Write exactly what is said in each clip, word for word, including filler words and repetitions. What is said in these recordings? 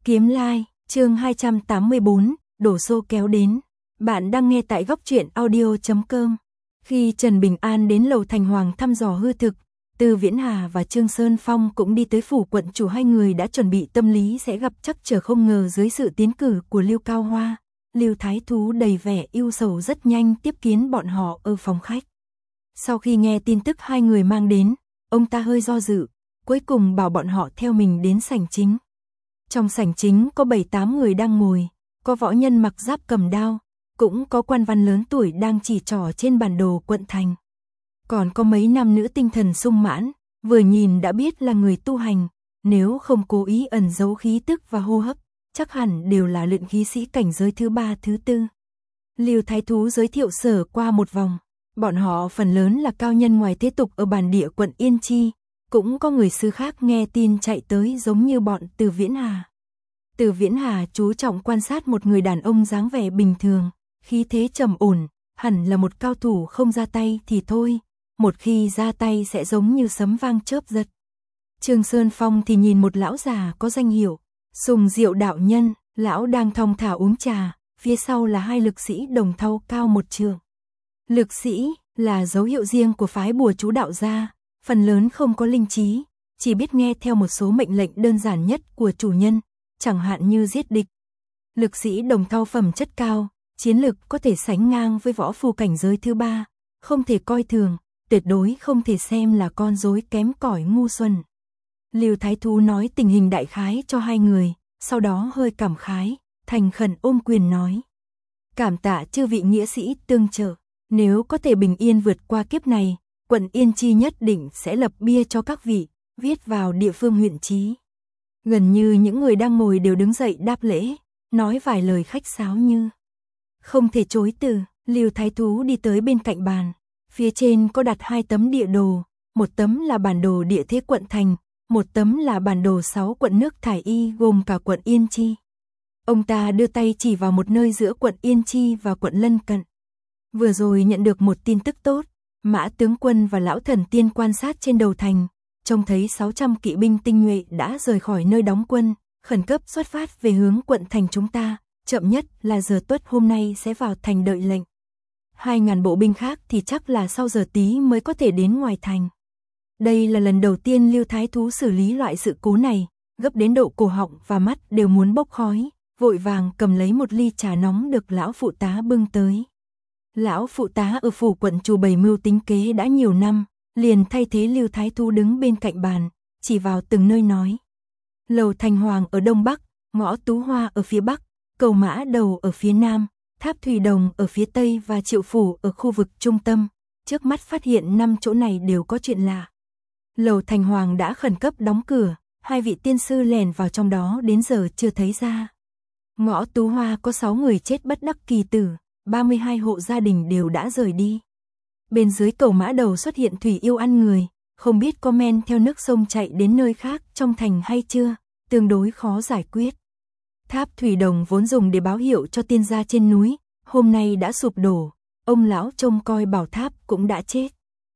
Kiếm Lai, chương hai trăm tám mươi bốn, đổ xô kéo đến. Bạn đang nghe tại góc truyện audio chấm com. Khi Trần Bình An đến lầu Thành Hoàng thăm dò hư thực, Từ Viễn Hà và Trương Sơn Phong cũng đi tới phủ quận chủ, hai người đã chuẩn bị tâm lý sẽ gặp trắc trở không ngờ dưới sự tiến cử của Lưu Cao Hoa. Lưu Thái Thú đầy vẻ ưu sầu rất nhanh tiếp kiến bọn họ ở phòng khách. Sau khi nghe tin tức hai người mang đến, ông ta hơi do dự, cuối cùng bảo bọn họ theo mình đến sảnh chính. Trong sảnh chính có bảy tám người đang ngồi, có võ nhân mặc giáp cầm đao, cũng có quan văn lớn tuổi đang chỉ trỏ trên bản đồ quận thành. Còn có mấy nam nữ tinh thần sung mãn, vừa nhìn đã biết là người tu hành, nếu không cố ý ẩn giấu khí tức và hô hấp, chắc hẳn đều là luyện khí sĩ cảnh giới thứ ba thứ tư. Lưu Thái Thú giới thiệu sở qua một vòng, bọn họ phần lớn là cao nhân ngoài thế tục ở bản địa quận Yên Chi, cũng có người xứ khác nghe tin chạy tới giống như bọn Từ Viễn Hà. Từ Viễn Hà chú trọng quan sát một người đàn ông dáng vẻ bình thường, khí thế trầm ổn, hẳn là một cao thủ không ra tay thì thôi, một khi ra tay sẽ giống như sấm vang chớp giật. Trương Sơn Phong thì nhìn một lão già có danh hiệu, Sùng Diệu đạo nhân, lão đang thong thả uống trà, phía sau là hai lực sĩ đồng thau cao một trượng. Lực sĩ là dấu hiệu riêng của phái Bùa Chú đạo gia, phần lớn không có linh trí, chỉ biết nghe theo một số mệnh lệnh đơn giản nhất của chủ nhân, chẳng hạn như giết địch. Lực sĩ đồng thau phẩm chất cao, chiến lực có thể sánh ngang với võ phu cảnh giới thứ ba, không thể coi thường, tuyệt đối không thể xem là con rối kém cỏi ngu xuẩn. Lưu Thái Thú nói tình hình đại khái cho hai người, sau đó hơi cảm khái, thành khẩn ôm quyền nói: cảm tạ chư vị nghĩa sĩ tương trợ, nếu có thể bình yên vượt qua kiếp này, quận Yên Chi nhất định sẽ lập bia cho các vị, viết vào địa phương huyện chí. Gần như những người đang ngồi đều đứng dậy đáp lễ, nói vài lời khách sáo như không thể chối từ. Lưu Thái Thú đi tới bên cạnh bàn, phía trên có đặt hai tấm địa đồ, một tấm là bản đồ địa thế quận thành, một tấm là bản đồ sáu quận nước thải y gồm cả quận Yên Chi. Ông ta đưa tay chỉ vào một nơi giữa quận Yên Chi và quận lân cận. Vừa rồi nhận được một tin tức tốt, Mã tướng quân và lão thần tiên quan sát trên đầu thành, trông thấy sáu trăm kỵ binh tinh nhuệ đã rời khỏi nơi đóng quân, khẩn cấp xuất phát về hướng quận thành chúng ta, chậm nhất là giờ tuất hôm nay sẽ vào thành đợi lệnh. Hai ngàn bộ binh khác thì chắc là sau giờ tí mới có thể đến ngoài thành. Đây là lần đầu tiên Lưu Thái Thú xử lý loại sự cố này, gấp đến độ cổ họng và mắt đều muốn bốc khói, vội vàng cầm lấy một ly trà nóng được lão phụ tá bưng tới. Lão phụ tá ở phủ quận chủ bày mưu tính kế đã nhiều năm, liền thay thế Lưu Thái Thú đứng bên cạnh bàn, chỉ vào từng nơi nói: lầu Thành Hoàng ở đông bắc, ngõ Tú Hoa ở phía bắc, cầu Mã Đầu ở phía nam, tháp Thủy Đồng ở phía tây và Triệu phủ ở khu vực trung tâm. Trước mắt phát hiện năm chỗ này đều có chuyện lạ. Lầu Thành Hoàng đã khẩn cấp đóng cửa, hai vị tiên sư lèn vào trong đó đến giờ chưa thấy ra. Ngõ Tú Hoa có sáu người chết bất đắc kỳ tử, ba mươi hai hộ gia đình đều đã rời đi. Bên dưới cầu Mã Đầu xuất hiện thủy yêu ăn người, không biết có men theo nước sông chạy đến nơi khác trong thành hay chưa, tương đối khó giải quyết. Tháp Thủy Đồng vốn dùng để báo hiệu cho tiên gia trên núi, hôm nay đã sụp đổ, ông lão trông coi bảo tháp cũng đã chết.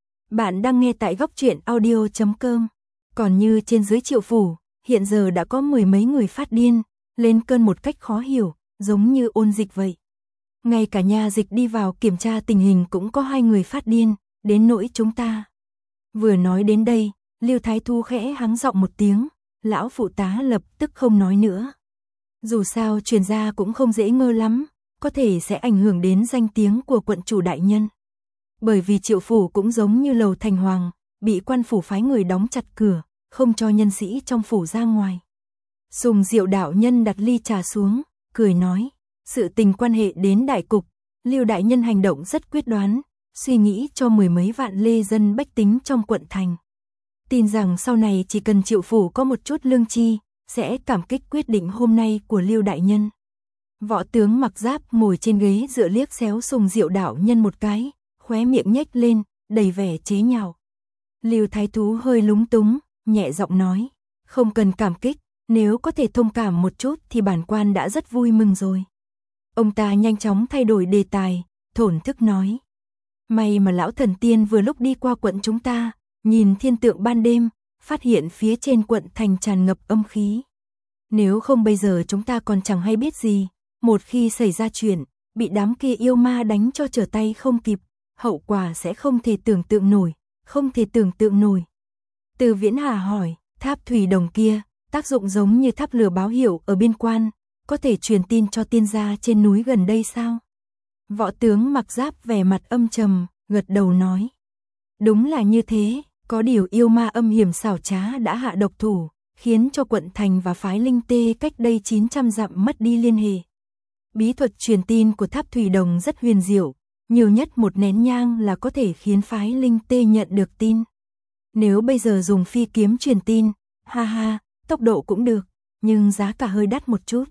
Bạn đang nghe tại góc truyện audio chấm com. Còn như trên dưới Triệu phủ, hiện giờ đã có mười mấy người phát điên, lên cơn một cách khó hiểu, giống như ôn dịch vậy. Ngay cả nha dịch đi vào kiểm tra tình hình cũng có hai người phát điên, đến nỗi chúng ta. Vừa nói đến đây, Lưu Thái Thú khẽ hắng giọng một tiếng, lão phụ tá lập tức không nói nữa. Dù sao truyền ra cũng không dễ ngơ lắm, có thể sẽ ảnh hưởng đến danh tiếng của quận chủ đại nhân. Bởi vì Triệu phủ cũng giống như lầu Thành Hoàng, bị quan phủ phái người đóng chặt cửa, không cho nhân sĩ trong phủ ra ngoài. Sùng Diệu đạo nhân đặt ly trà xuống, cười nói: sự tình quan hệ đến đại cục, Lưu đại nhân hành động rất quyết đoán, suy nghĩ cho mười mấy vạn lê dân bách tính trong quận thành. Tin rằng sau này chỉ cần Triệu phủ có một chút lương chi, sẽ cảm kích quyết định hôm nay của Lưu đại nhân. Võ tướng mặc giáp ngồi trên ghế dựa liếc xéo Sùng Diệu đạo nhân một cái, khóe miệng nhếch lên, đầy vẻ chế nhạo. Lưu Thái Thú hơi lúng túng, nhẹ giọng nói: không cần cảm kích, nếu có thể thông cảm một chút thì bản quan đã rất vui mừng rồi. Ông ta nhanh chóng thay đổi đề tài, thổn thức nói: may mà lão thần tiên vừa lúc đi qua quận chúng ta, nhìn thiên tượng ban đêm, phát hiện phía trên quận thành tràn ngập âm khí. Nếu không bây giờ chúng ta còn chẳng hay biết gì, một khi xảy ra chuyện, bị đám kia yêu ma đánh cho trở tay không kịp, hậu quả sẽ không thể tưởng tượng nổi, không thể tưởng tượng nổi. Từ Viễn Hà hỏi, tháp thủy đồng kia, tác dụng giống như tháp lửa báo hiệu ở biên quan, có thể truyền tin cho tiên gia trên núi gần đây sao? Võ tướng mặc giáp vẻ mặt âm trầm, gật đầu nói. Đúng là như thế, có điều yêu ma âm hiểm xảo trá đã hạ độc thủ, khiến cho quận thành và phái linh tê cách đây chín trăm dặm mất đi liên hệ. Bí thuật truyền tin của tháp thủy đồng rất huyền diệu, nhiều nhất một nén nhang là có thể khiến phái linh tê nhận được tin. Nếu bây giờ dùng phi kiếm truyền tin, ha ha, tốc độ cũng được, nhưng giá cả hơi đắt một chút.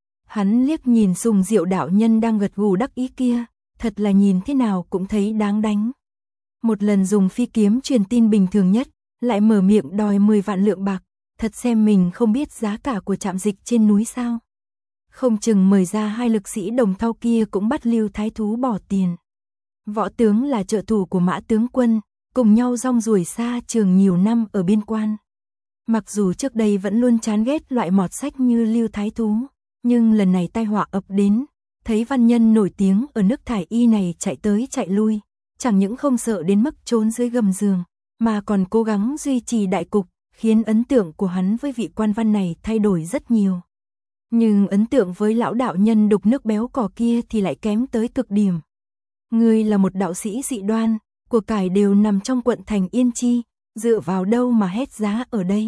Hắn liếc nhìn Sùng Diệu đạo nhân đang gật gù đắc ý kia, thật là nhìn thế nào cũng thấy đáng đánh. Một lần dùng phi kiếm truyền tin bình thường nhất, lại mở miệng đòi mười vạn lượng bạc, thật xem mình không biết giá cả của trạm dịch trên núi sao. Không chừng mời ra hai lực sĩ đồng thau kia cũng bắt Lưu Thái Thú bỏ tiền. Võ tướng là trợ thủ của Mã tướng quân, cùng nhau rong ruổi xa trường nhiều năm ở biên quan. Mặc dù trước đây vẫn luôn chán ghét loại mọt sách như Lưu Thái Thú, nhưng lần này tai họa ập đến, thấy văn nhân nổi tiếng ở nước thải y này chạy tới chạy lui, chẳng những không sợ đến mức trốn dưới gầm giường, mà còn cố gắng duy trì đại cục, khiến ấn tượng của hắn với vị quan văn này thay đổi rất nhiều. Nhưng ấn tượng với lão đạo nhân đục nước béo cò kia thì lại kém tới cực điểm. Ngươi là một đạo sĩ dị đoan, của cải đều nằm trong quận thành Yên Chi, dựa vào đâu mà hét giá ở đây.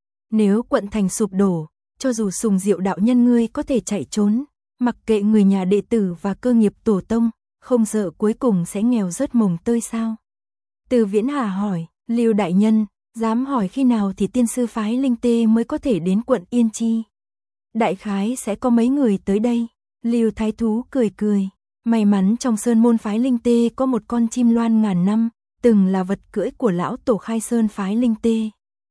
Nếu quận thành sụp đổ, cho dù Sùng Diệu đạo nhân ngươi có thể chạy trốn, mặc kệ người nhà đệ tử và cơ nghiệp tổ tông, không sợ cuối cùng sẽ nghèo rớt mồng tơi sao? Từ Viễn Hà hỏi, Lưu đại nhân, dám hỏi khi nào thì tiên sư phái linh tê mới có thể đến quận Yên Chi? Đại khái sẽ có mấy người tới đây. Lưu Thái Thú cười cười, may mắn trong sơn môn phái linh tê có một con chim loan ngàn năm, từng là vật cưỡi của lão tổ khai sơn phái linh tê.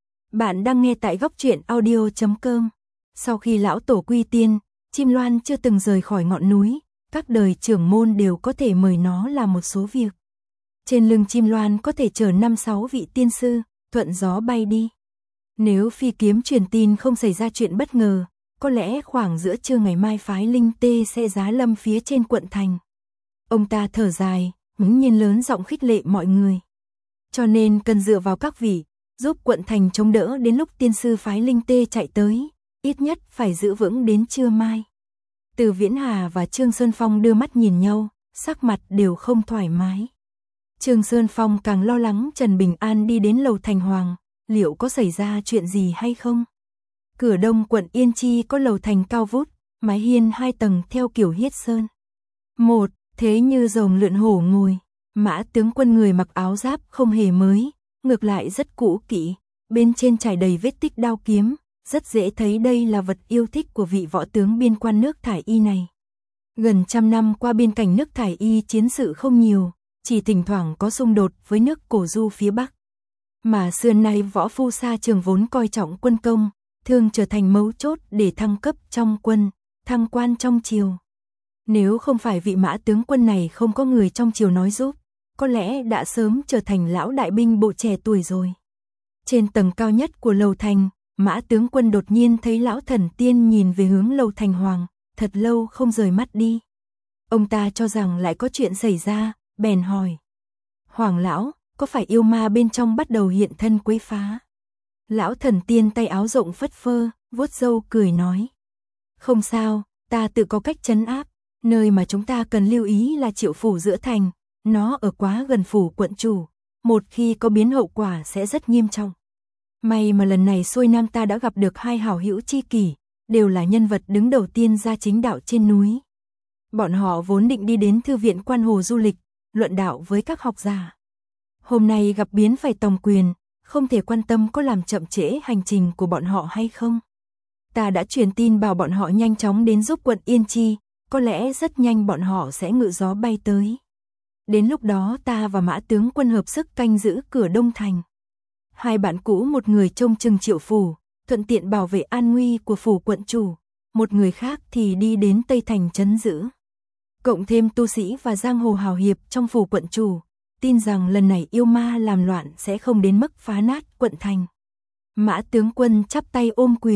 Bạn đang nghe tại góc truyện audio chấm com. Sau khi lão tổ quy tiên, chim loan chưa từng rời khỏi ngọn núi, các đời trưởng môn đều có thể mời nó làm một số việc. Trên lưng chim loan có thể chở năm sáu vị tiên sư, thuận gió bay đi. Nếu phi kiếm truyền tin không xảy ra chuyện bất ngờ, có lẽ khoảng giữa trưa ngày mai phái linh tê sẽ giá lâm phía trên quận thành. Ông ta thở dài, ngẩng nhiên lớn giọng khích lệ mọi người. Cho nên cần dựa vào các vị, giúp quận thành chống đỡ đến lúc tiên sư phái linh tê chạy tới, ít nhất phải giữ vững đến trưa mai. Từ Viễn Hà và Trương Sơn Phong đưa mắt nhìn nhau, sắc mặt đều không thoải mái. Trương Sơn Phong càng lo lắng Trần Bình An đi đến lầu thành hoàng, liệu có xảy ra chuyện gì hay không? Cửa đông quận Yên Chi có lầu thành cao vút, mái hiên hai tầng theo kiểu Hiết Sơn. Một, thế như rồng lượn hổ ngồi, Mã tướng quân người mặc áo giáp không hề mới, ngược lại rất cũ kỹ, bên trên trải đầy vết tích đao kiếm, rất dễ thấy đây là vật yêu thích của vị võ tướng biên quan nước thải y này. Gần trăm năm qua biên cảnh nước thải y chiến sự không nhiều, chỉ thỉnh thoảng có xung đột với nước Cổ Du phía Bắc. Mà xưa nay võ phu xa trường vốn coi trọng quân công, thường trở thành mấu chốt để thăng cấp trong quân, thăng quan trong triều. Nếu không phải vị Mã tướng quân này không có người trong triều nói giúp, có lẽ đã sớm trở thành lão đại binh bộ trẻ tuổi rồi. Trên tầng cao nhất của lầu thành, Mã tướng quân đột nhiên thấy lão thần tiên nhìn về hướng lầu thành hoàng, thật lâu không rời mắt đi. Ông ta cho rằng lại có chuyện xảy ra, bèn hỏi. Hoàng lão, có phải yêu ma bên trong bắt đầu hiện thân quấy phá? Lão thần tiên tay áo rộng phất phơ, vuốt râu cười nói. Không sao, ta tự có cách trấn áp, nơi mà chúng ta cần lưu ý là Triệu phủ giữa thành, nó ở quá gần phủ quận chủ, một khi có biến hậu quả sẽ rất nghiêm trọng. May mà lần này xuôi nam ta đã gặp được hai hảo hữu chi kỷ, đều là nhân vật đứng đầu tiên ra chính đạo trên núi. Bọn họ vốn định đi đến thư viện Quan Hồ du lịch, luận đạo với các học giả. Hôm nay gặp biến phải tòng quyền, không thể quan tâm có làm chậm trễ hành trình của bọn họ hay không. Ta đã truyền tin bảo bọn họ nhanh chóng đến giúp quận Yên Chi, có lẽ rất nhanh bọn họ sẽ ngự gió bay tới. Đến lúc đó ta và Mã tướng quân hợp sức canh giữ cửa đông thành. Hai bạn cũ, một người trông chừng Triệu phủ, thuận tiện bảo vệ an nguy của phủ quận chủ, một người khác thì đi đến Tây thành trấn giữ. Cộng thêm tu sĩ và giang hồ hào hiệp trong phủ quận chủ, tin rằng lần này yêu ma làm loạn sẽ không đến mức phá nát quận thành. Mã tướng quân chắp tay ôm quyền,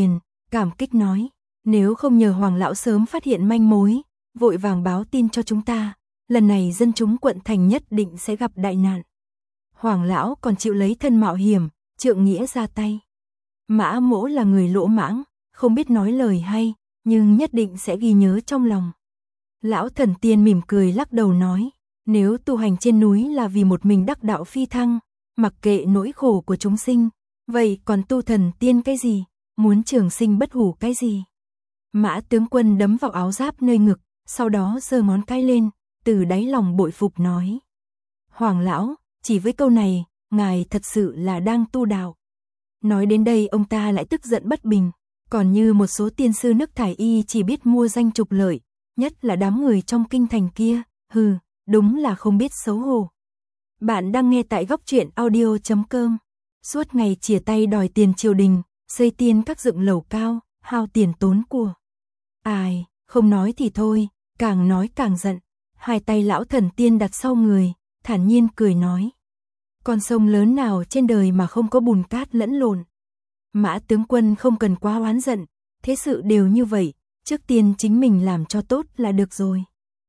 cảm kích nói, nếu không nhờ Hoàng lão sớm phát hiện manh mối, vội vàng báo tin cho chúng ta, lần này dân chúng quận thành nhất định sẽ gặp đại nạn. Hoàng lão còn chịu lấy thân mạo hiểm, trượng nghĩa ra tay. Mã Mỗ là người lỗ mãng, không biết nói lời hay, nhưng nhất định sẽ ghi nhớ trong lòng. Lão thần tiên mỉm cười lắc đầu nói, nếu tu hành trên núi là vì một mình đắc đạo phi thăng, mặc kệ nỗi khổ của chúng sinh, vậy còn tu thần tiên cái gì, muốn trường sinh bất hủ cái gì. Mã tướng quân đấm vào áo giáp nơi ngực, sau đó giơ ngón cái lên, từ đáy lòng bội phục nói. Hoàng lão, chỉ với câu này, ngài thật sự là đang tu đạo. Nói đến đây ông ta lại tức giận bất bình, còn như một số tiên sư nước thải y chỉ biết mua danh trục lợi, nhất là đám người trong kinh thành kia, hừ, đúng là không biết xấu hổ. Bạn đang nghe tại góc truyện audio chấm com. Suốt ngày chìa tay đòi tiền triều đình, xây tiên các dựng lầu cao, hao tiền tốn của. Ai, không nói thì thôi, càng nói càng giận. Hai tay lão thần tiên đặt sau người, thản nhiên cười nói. Con sông lớn nào trên đời mà không có bùn cát lẫn lộn. Mã tướng quân không cần quá oán giận, thế sự đều như vậy, trước tiên chính mình làm cho tốt là được rồi.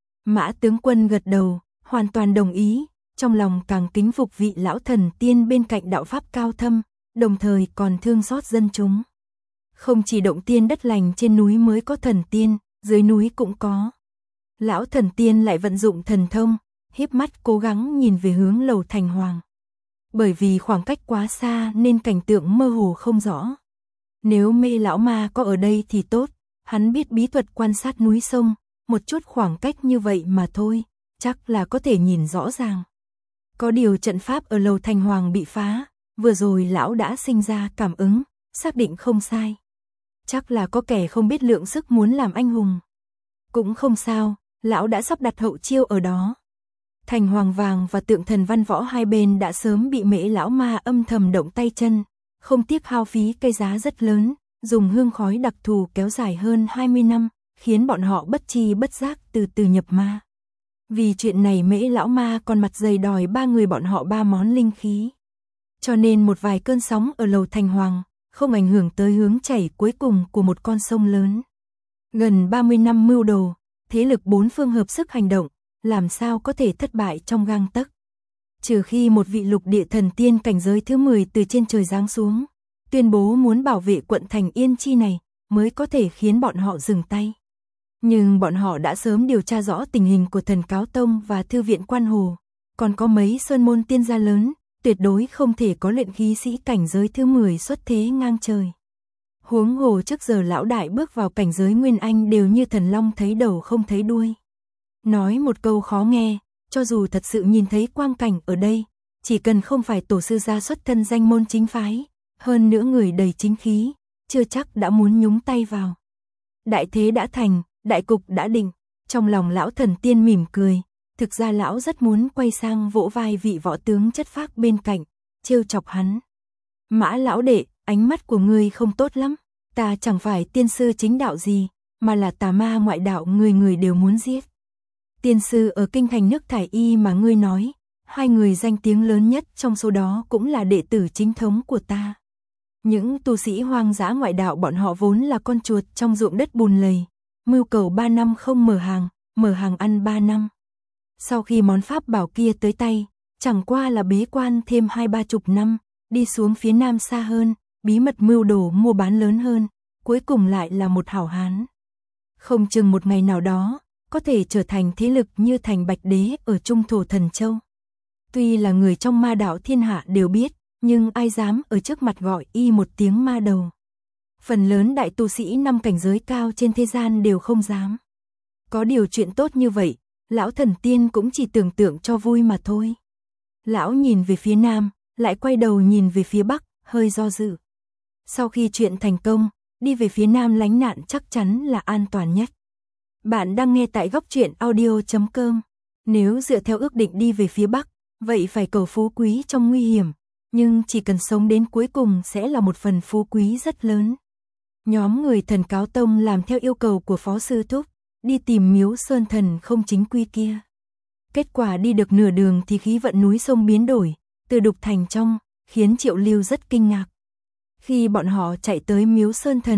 Mã tướng quân gật đầu, hoàn toàn đồng ý, trong lòng càng kính phục vị lão thần tiên bên cạnh đạo pháp cao thâm, đồng thời còn thương xót dân chúng. Không chỉ động tiên đất lành trên núi mới có thần tiên, dưới núi cũng có. Lão thần tiên lại vận dụng thần thông, híp mắt cố gắng nhìn về hướng lầu thành hoàng. Bởi vì khoảng cách quá xa nên cảnh tượng mơ hồ không rõ. Nếu mê lão ma có ở đây thì tốt, hắn biết bí thuật quan sát núi sông, một chút khoảng cách như vậy mà thôi, chắc là có thể nhìn rõ ràng. Có điều trận pháp ở lầu thành hoàng bị phá, vừa rồi lão đã sinh ra cảm ứng, xác định không sai. Chắc là có kẻ không biết lượng sức muốn làm anh hùng. Cũng không sao, lão đã sắp đặt hậu chiêu ở đó. Thành hoàng vàng và tượng thần văn võ hai bên đã sớm bị mễ lão ma âm thầm động tay chân, không tiếc hao phí cây giá rất lớn, dùng hương khói đặc thù kéo dài hơn hai mươi năm, khiến bọn họ bất chi bất giác từ từ nhập ma. Vì chuyện này mễ lão ma còn mặt dày đòi ba người bọn họ ba món linh khí. Cho nên một vài cơn sóng ở lầu thành hoàng, không ảnh hưởng tới hướng chảy cuối cùng của một con sông lớn. Gần ba mươi năm mưu đồ, thế lực bốn phương hợp sức hành động, làm sao có thể thất bại trong gang tấc. Trừ khi một vị lục địa thần tiên cảnh giới thứ mười từ trên trời giáng xuống, tuyên bố muốn bảo vệ quận thành Yên Chi này, mới có thể khiến bọn họ dừng tay. Nhưng bọn họ đã sớm điều tra rõ tình hình của Thần Cáo Tông và Thư viện Quan Hồ, còn có mấy sơn môn tiên gia lớn, tuyệt đối không thể có luyện khí sĩ cảnh giới thứ mười xuất thế ngang trời. Huống hồ trước giờ lão đại bước vào cảnh giới Nguyên Anh đều như thần long thấy đầu không thấy đuôi. Nói một câu khó nghe, cho dù thật sự nhìn thấy quang cảnh ở đây, chỉ cần không phải tổ sư gia xuất thân danh môn chính phái, hơn nữa người đầy chính khí, chưa chắc đã muốn nhúng tay vào. Đại thế đã thành, đại cục đã định, trong lòng lão thần tiên mỉm cười, thực ra lão rất muốn quay sang vỗ vai vị võ tướng chất phác bên cạnh, trêu chọc hắn. Mã lão đệ, ánh mắt của ngươi không tốt lắm, ta chẳng phải tiên sư chính đạo gì, mà là tà ma ngoại đạo người người đều muốn giết. Tiên sư ở kinh thành nước thải y mà ngươi nói, hai người danh tiếng lớn nhất trong số đó cũng là đệ tử chính thống của ta. Những tu sĩ hoang dã ngoại đạo bọn họ vốn là con chuột trong ruộng đất bùn lầy, mưu cầu ba năm không mở hàng, mở hàng ăn ba năm. Sau khi món pháp bảo kia tới tay, chẳng qua là bế quan thêm hai ba chục năm, đi xuống phía nam xa hơn, bí mật mưu đồ mua bán lớn hơn, cuối cùng lại là một hảo hán. Không chừng một ngày nào đó, có thể trở thành thế lực như thành Bạch Đế ở Trung Thổ Thần Châu. Tuy là người trong ma đạo thiên hạ đều biết, nhưng ai dám ở trước mặt gọi y một tiếng ma đầu. Phần lớn đại tu sĩ năm cảnh giới cao trên thế gian đều không dám. Có điều chuyện tốt như vậy, lão thần tiên cũng chỉ tưởng tượng cho vui mà thôi. Lão nhìn về phía nam, lại quay đầu nhìn về phía bắc, hơi do dự. Sau khi chuyện thành công, đi về phía nam lánh nạn chắc chắn là an toàn nhất. Bạn đang nghe tại góc truyện audio chấm com. Nếu dựa theo ước định đi về phía bắc, vậy phải cầu phú quý trong nguy hiểm, nhưng chỉ cần sống đến cuối cùng sẽ là một phần phú quý rất lớn. Nhóm người Thần Cáo Tông làm theo yêu cầu của Phó Sư Thúc, đi tìm miếu sơn thần không chính quy kia. Kết quả đi được nửa đường thì khí vận núi sông biến đổi, từ đục thành trong, khiến Triệu Lưu rất kinh ngạc. Khi bọn họ chạy tới miếu sơn thần,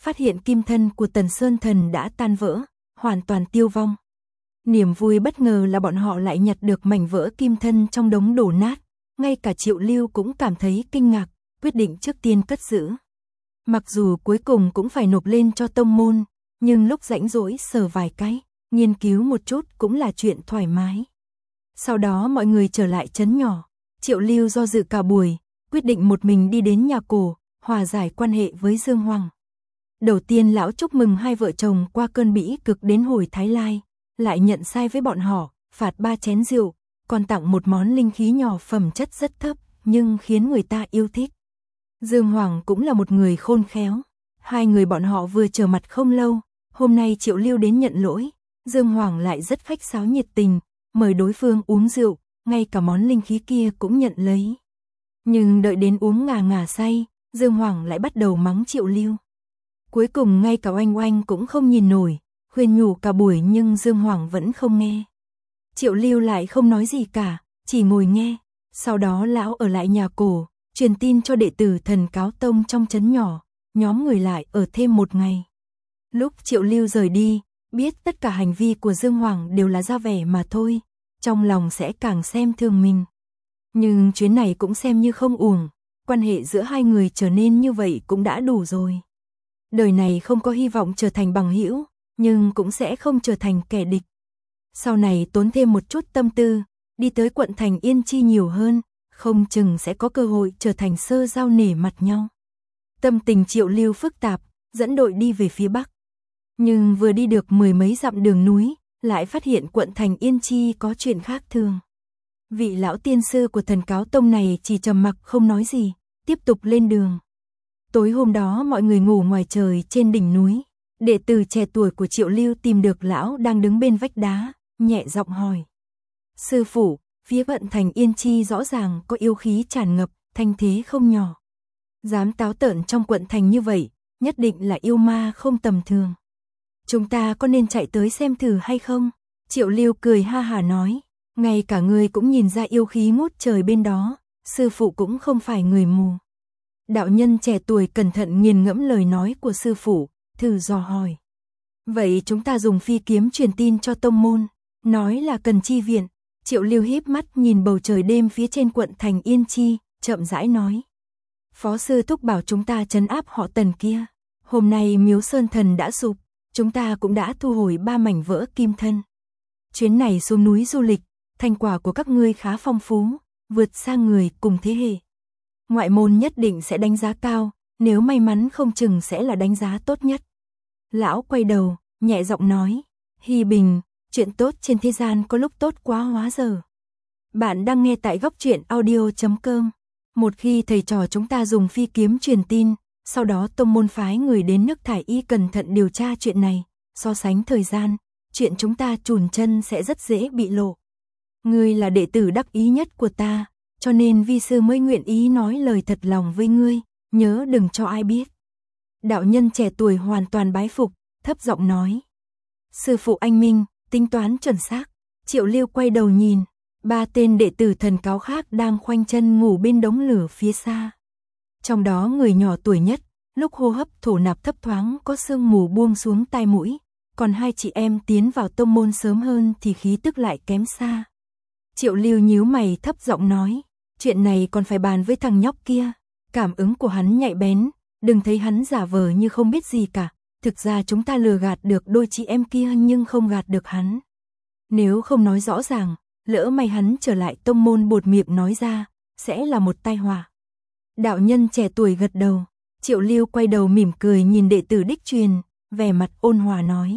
phát hiện kim thân của Tần Sơn Thần đã tan vỡ, hoàn toàn tiêu vong. Niềm vui bất ngờ là bọn họ lại nhặt được mảnh vỡ kim thân trong đống đổ nát, ngay cả Triệu Lưu cũng cảm thấy kinh ngạc, quyết định trước tiên cất giữ. Mặc dù cuối cùng cũng phải nộp lên cho tông môn, nhưng lúc rảnh rỗi sờ vài cái, nghiên cứu một chút cũng là chuyện thoải mái. Sau đó mọi người trở lại trấn nhỏ, Triệu Lưu do dự cả buổi, quyết định một mình đi đến nhà cổ, hòa giải quan hệ với Dương Hoàng. Đầu tiên lão chúc mừng hai vợ chồng qua cơn bĩ cực đến hồi Thái Lai, lại nhận sai với bọn họ, phạt ba chén rượu, còn tặng một món linh khí nhỏ phẩm chất rất thấp, nhưng khiến người ta yêu thích. Dương Hoàng cũng là một người khôn khéo, hai người bọn họ vừa trở mặt không lâu, hôm nay Triệu Lưu đến nhận lỗi, Dương Hoàng lại rất khách sáo nhiệt tình, mời đối phương uống rượu, ngay cả món linh khí kia cũng nhận lấy. Nhưng đợi đến uống ngà ngà say, Dương Hoàng lại bắt đầu mắng Triệu Lưu. Cuối cùng ngay cả Oanh Oanh cũng không nhìn nổi, khuyên nhủ cả buổi nhưng Dương Hoàng vẫn không nghe. Triệu Lưu lại không nói gì cả, chỉ ngồi nghe. Sau đó lão ở lại nhà cổ, truyền tin cho đệ tử Thần Cáo Tông trong trấn nhỏ, nhóm người lại ở thêm một ngày. Lúc Triệu Lưu rời đi, biết tất cả hành vi của Dương Hoàng đều là ra vẻ mà thôi, trong lòng sẽ càng xem thường mình. Nhưng chuyến này cũng xem như không uổng, quan hệ giữa hai người trở nên như vậy cũng đã đủ rồi. Đời này không có hy vọng trở thành bằng hữu, nhưng cũng sẽ không trở thành kẻ địch. Sau này tốn thêm một chút tâm tư, đi tới quận thành Yên Chi nhiều hơn, không chừng sẽ có cơ hội trở thành sơ giao nể mặt nhau. Tâm tình Triệu Lưu phức tạp, dẫn đội đi về phía bắc. Nhưng vừa đi được mười mấy dặm đường núi, lại phát hiện quận thành Yên Chi có chuyện khác thường. Vị lão tiên sư của Thần Cáo Tông này chỉ trầm mặc không nói gì, tiếp tục lên đường. Tối hôm đó mọi người ngủ ngoài trời trên đỉnh núi. Đệ tử trẻ tuổi của Triệu Lưu tìm được lão đang đứng bên vách đá, nhẹ giọng hỏi. Sư phụ, phía quận thành Yên Chi rõ ràng có yêu khí tràn ngập, thanh thế không nhỏ. Dám táo tợn trong quận thành như vậy, nhất định là yêu ma không tầm thường. Chúng ta có nên chạy tới xem thử hay không? Triệu Lưu cười ha hả nói, ngay cả ngươi cũng nhìn ra yêu khí ngút trời bên đó, sư phụ cũng không phải người mù. Đạo nhân trẻ tuổi cẩn thận nghiền ngẫm lời nói của sư phụ, thử dò hỏi. Vậy chúng ta dùng phi kiếm truyền tin cho tông môn, nói là cần chi viện. Triệu Lưu híp mắt nhìn bầu trời đêm phía trên quận thành Yên Chi, chậm rãi nói. Phó sư thúc bảo chúng ta trấn áp họ Tần kia. Hôm nay miếu Sơn Thần đã sụp, chúng ta cũng đã thu hồi ba mảnh vỡ kim thân. Chuyến này xuống núi du lịch, thành quả của các ngươi khá phong phú, vượt xa người cùng thế hệ. Ngoại môn nhất định sẽ đánh giá cao, nếu may mắn không chừng sẽ là đánh giá tốt nhất. Lão quay đầu, nhẹ giọng nói, Hi Bình, chuyện tốt trên thế gian có lúc tốt quá hóa giờ. Bạn đang nghe tại góc truyện audio chấm com. Một khi thầy trò chúng ta dùng phi kiếm truyền tin, sau đó tông môn phái người đến nước thải y cẩn thận điều tra chuyện này, so sánh thời gian, chuyện chúng ta chùn chân sẽ rất dễ bị lộ. Ngươi là đệ tử đắc ý nhất của ta, cho nên vi sư mới nguyện ý nói lời thật lòng với ngươi, nhớ đừng cho ai biết. Đạo nhân trẻ tuổi hoàn toàn bái phục, thấp giọng nói. Sư phụ anh minh, tính toán chuẩn xác. Triệu Lưu quay đầu nhìn, ba tên đệ tử Thần Cáo khác đang khoanh chân ngủ bên đống lửa phía xa. Trong đó người nhỏ tuổi nhất, lúc hô hấp thổ nạp thấp thoáng có sương mù buông xuống tai mũi, còn hai chị em tiến vào tông môn sớm hơn thì khí tức lại kém xa. Triệu Lưu nhíu mày thấp giọng nói, chuyện này còn phải bàn với thằng nhóc kia. Cảm ứng của hắn nhạy bén, đừng thấy hắn giả vờ như không biết gì cả, thực ra chúng ta lừa gạt được đôi chị em kia nhưng không gạt được hắn. Nếu không nói rõ ràng, lỡ may hắn trở lại tông môn bột miệng nói ra, sẽ là một tai họa. Đạo nhân trẻ tuổi gật đầu, Triệu Lưu quay đầu mỉm cười nhìn đệ tử đích truyền, vẻ mặt ôn hòa nói.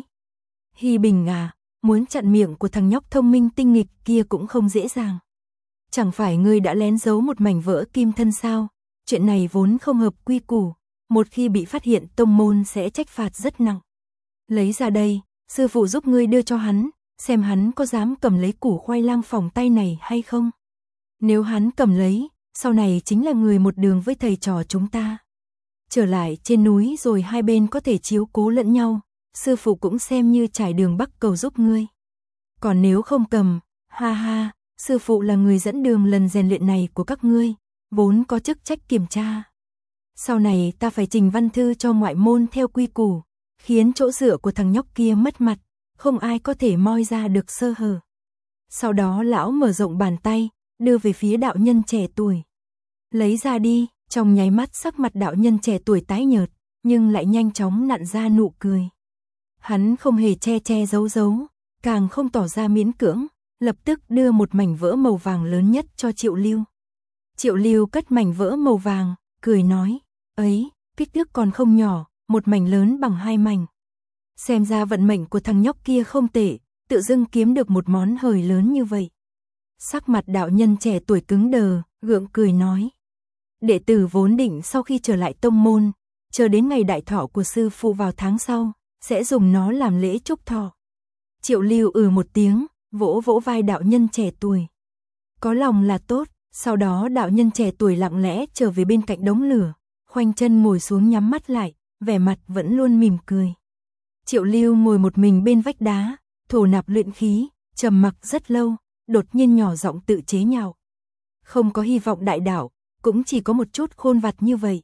Hi Bình à, muốn chặn miệng của thằng nhóc thông minh tinh nghịch kia cũng không dễ dàng. Chẳng phải ngươi đã lén giấu một mảnh vỡ kim thân sao? Chuyện này vốn không hợp quy củ, một khi bị phát hiện tông môn sẽ trách phạt rất nặng. Lấy ra đây, sư phụ giúp ngươi đưa cho hắn, xem hắn có dám cầm lấy củ khoai lang phỏng tay này hay không. Nếu hắn cầm lấy, sau này chính là người một đường với thầy trò chúng ta. Trở lại trên núi rồi hai bên có thể chiếu cố lẫn nhau, sư phụ cũng xem như trải đường bắc cầu giúp ngươi. Còn nếu không cầm, ha ha, sư phụ là người dẫn đường lần rèn luyện này của các ngươi, vốn có chức trách kiểm tra. Sau này ta phải trình văn thư cho ngoại môn theo quy củ, khiến chỗ dựa của thằng nhóc kia mất mặt, không ai có thể moi ra được sơ hở. Sau đó lão mở rộng bàn tay, đưa về phía đạo nhân trẻ tuổi. Lấy ra đi, trong nháy mắt sắc mặt đạo nhân trẻ tuổi tái nhợt, nhưng lại nhanh chóng nặn ra nụ cười. Hắn không hề che che giấu giấu, càng không tỏ ra miễn cưỡng, lập tức đưa một mảnh vỡ màu vàng lớn nhất cho Triệu Lưu. Triệu Lưu cất mảnh vỡ màu vàng, cười nói, ấy, kích thước còn không nhỏ, một mảnh lớn bằng hai mảnh. Xem ra vận mệnh của thằng nhóc kia không tệ, tự dưng kiếm được một món hời lớn như vậy. Sắc mặt đạo nhân trẻ tuổi cứng đờ, gượng cười nói. Đệ tử vốn định sau khi trở lại tông môn, chờ đến ngày đại thọ của sư phụ vào tháng sau, sẽ dùng nó làm lễ chúc thọ. Triệu Lưu ừ một tiếng, vỗ vỗ vai đạo nhân trẻ tuổi. Có lòng là tốt, sau đó đạo nhân trẻ tuổi lặng lẽ trở về bên cạnh đống lửa, khoanh chân ngồi xuống nhắm mắt lại, vẻ mặt vẫn luôn mỉm cười. Triệu Lưu ngồi một mình bên vách đá, thổ nạp luyện khí, trầm mặc rất lâu, đột nhiên nhỏ giọng tự chế nhạo. Không có hy vọng đại đạo, cũng chỉ có một chút khôn vặt như vậy.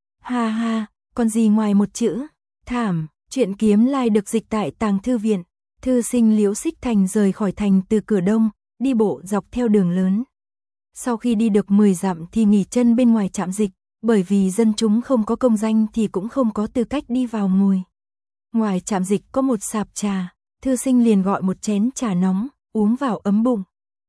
Ha ha, còn gì ngoài một chữ, thảm. Truyện Kiếm Lai được dịch tại Tàng Thư Viện. Thư sinh Liễu Xích Thành rời khỏi thành từ cửa đông, đi bộ dọc theo đường lớn. Sau khi đi được mười dặm thì nghỉ chân bên ngoài trạm dịch, bởi vì dân chúng không có công danh thì cũng không có tư cách đi vào ngồi. Ngoài trạm dịch có một sạp trà, thư sinh liền gọi một chén trà nóng, uống vào ấm bụng.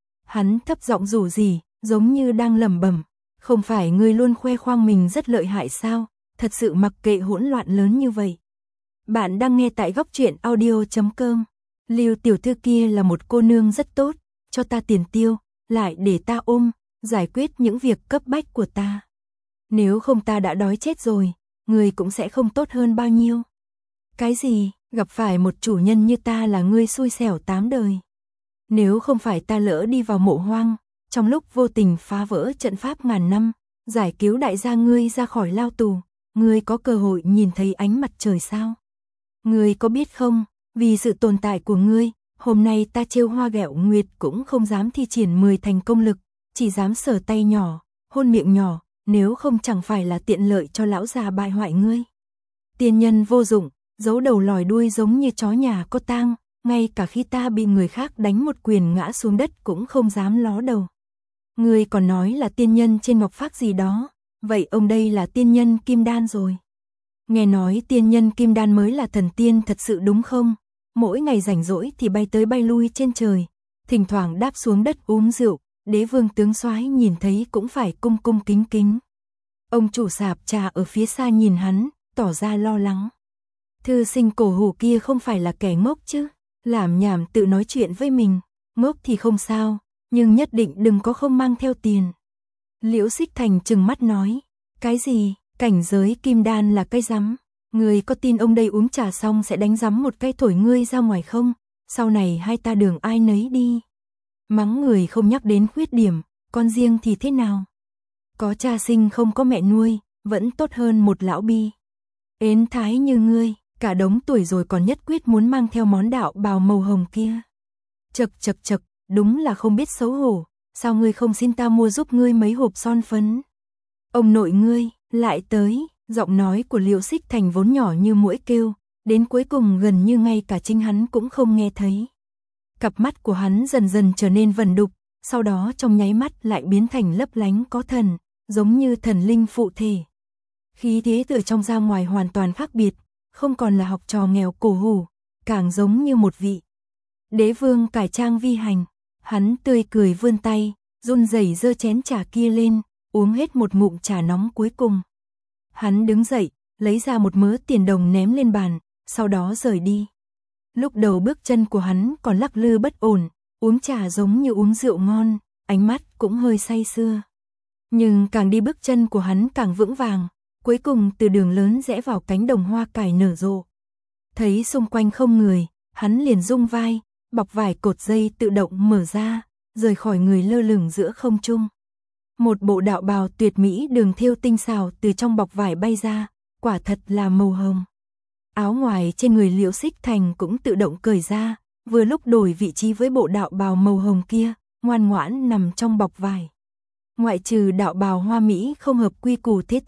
Hắn thấp giọng rủ rỉ, giống như đang lẩm bẩm, không phải ngươi luôn khoe khoang mình rất lợi hại sao, thật sự mặc kệ hỗn loạn lớn như vậy. Bạn đang nghe tại góc truyện audio chấm com. Lưu tiểu thư kia là một cô nương rất tốt, cho ta tiền tiêu, lại để ta ôm, giải quyết những việc cấp bách của ta. Nếu không ta đã đói chết rồi, ngươi cũng sẽ không tốt hơn bao nhiêu. Cái gì, gặp phải một chủ nhân như ta là ngươi xui xẻo tám đời. Nếu không phải ta lỡ đi vào mộ hoang, trong lúc vô tình phá vỡ trận pháp ngàn năm, giải cứu đại gia ngươi ra khỏi lao tù, ngươi có cơ hội nhìn thấy ánh mặt trời sao? Ngươi có biết không, vì sự tồn tại của ngươi, hôm nay ta trêu Hoa Ghẹo Nguyệt cũng không dám thi triển mười thành công lực, chỉ dám sờ tay nhỏ, hôn miệng nhỏ, nếu không chẳng phải là tiện lợi cho lão già bại hoại ngươi. Tiên nhân vô dụng, giấu đầu lòi đuôi giống như chó nhà có tang, ngay cả khi ta bị người khác đánh một quyền ngã xuống đất cũng không dám ló đầu. Ngươi còn nói là tiên nhân trên ngọc phác gì đó, vậy ông đây là tiên nhân kim đan rồi. Nghe nói tiên nhân kim đan mới là thần tiên thật sự đúng không? Mỗi ngày rảnh rỗi thì bay tới bay lui trên trời, thỉnh thoảng đáp xuống đất uống rượu, đế vương tướng soái nhìn thấy cũng phải cung cung kính kính. Ông chủ sạp trà ở phía xa nhìn hắn, tỏ ra lo lắng. Thư sinh cổ hủ kia không phải là kẻ ngốc chứ, làm nhảm tự nói chuyện với mình, ngốc thì không sao, nhưng nhất định đừng có không mang theo tiền. Liễu Xích Thành trừng mắt nói, cái gì, cảnh giới kim đan là cái rắm, ngươi có tin ông đây uống trà xong sẽ đánh rắm một cái thổi ngươi ra ngoài không, sau này hai ta đường ai nấy đi. Mắng người không nhắc đến khuyết điểm, con riêng thì thế nào? Có cha sinh không có mẹ nuôi, vẫn tốt hơn một lão bi. Ến thái như ngươi, cả đống tuổi rồi còn nhất quyết muốn mang theo món đạo bào màu hồng kia. Chật chật chật, đúng là không biết xấu hổ, sao ngươi không xin ta mua giúp ngươi mấy hộp son phấn? Ông nội ngươi, lại tới, giọng nói của Liễu Xích Thành vốn nhỏ như muỗi kêu, đến cuối cùng gần như ngay cả chính hắn cũng không nghe thấy. Cặp mắt của hắn dần dần trở nên vẩn đục, sau đó trong nháy mắt lại biến thành lấp lánh có thần, giống như thần linh phụ thể. Khí thế từ trong ra ngoài hoàn toàn khác biệt, không còn là học trò nghèo cổ hủ, càng giống như một vị đế vương cải trang vi hành. Hắn tươi cười vươn tay, run rẩy giơ chén trà kia lên, uống hết một ngụm trà nóng cuối cùng. Hắn đứng dậy, lấy ra một mớ tiền đồng ném lên bàn, sau đó rời đi. Lúc đầu bước chân của hắn còn lắc lư bất ổn, uống trà giống như uống rượu ngon, ánh mắt cũng hơi say sưa. Nhưng càng đi bước chân của hắn càng vững vàng, cuối cùng từ đường lớn rẽ vào cánh đồng hoa cải nở rộ. Thấy xung quanh không người, hắn liền rung vai, bọc vải cột dây tự động mở ra, rời khỏi người lơ lửng giữa không trung. Một bộ đạo bào tuyệt mỹ đường thêu tinh xảo từ trong bọc vải bay ra, quả thật là màu hồng. Áo ngoài trên người Liễu Xích Thành cũng tự động cởi ra, vừa lúc đổi vị trí với bộ đạo bào màu hồng kia, ngoan ngoãn nằm trong bọc vải. Ngoại trừ đạo bào hoa mỹ không hợp quy củ thế tục,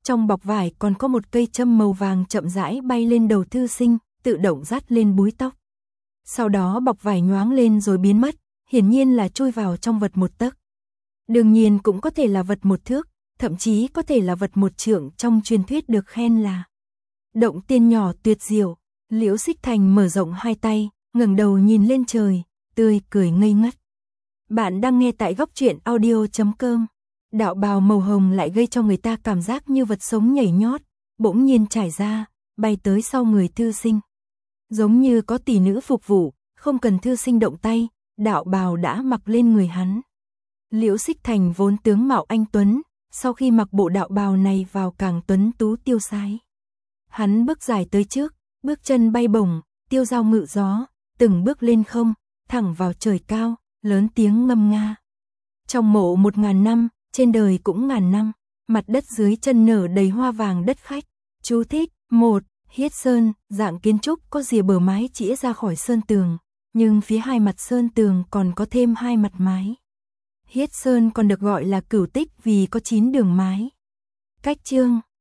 Trong bọc vải còn có một cây châm màu vàng chậm rãi bay lên đầu thư sinh, tự động dắt lên búi tóc. Sau đó bọc vải nhoáng lên rồi biến mất, hiển nhiên là chui vào trong vật một tấc. Đương nhiên cũng có thể là vật một thước, thậm chí có thể là vật một trượng, trong truyền thuyết được khen là động tiên nhỏ tuyệt diệu. Liễu Xích Thành mở rộng hai tay, ngẩng đầu nhìn lên trời, tươi cười ngây ngất. Bạn đang nghe tại góc truyện audio chấm com. Đạo bào màu hồng lại gây cho người ta cảm giác như vật sống nhảy nhót, bỗng nhiên trải ra, bay tới sau người thư sinh. Giống như có tỷ nữ phục vụ, không cần thư sinh động tay, đạo bào đã mặc lên người hắn. Liễu Xích Thành vốn tướng mạo anh tuấn, sau khi mặc bộ đạo bào này vào càng tuấn tú tiêu sái. Hắn bước dài tới trước, bước chân bay bổng, tiêu dao ngự gió, từng bước lên không, thẳng vào trời cao, lớn tiếng ngâm nga. Trong mộ một ngàn năm, trên đời cũng ngàn năm, mặt đất dưới chân nở đầy hoa vàng đất khách. Chú thích: một. Hiết sơn, dạng kiến trúc có rìa bờ mái chĩa ra khỏi sơn tường, nhưng phía hai mặt sơn tường còn có thêm hai mặt mái. Hiết sơn còn được gọi là cửu tích vì có chín đường mái. Cách chương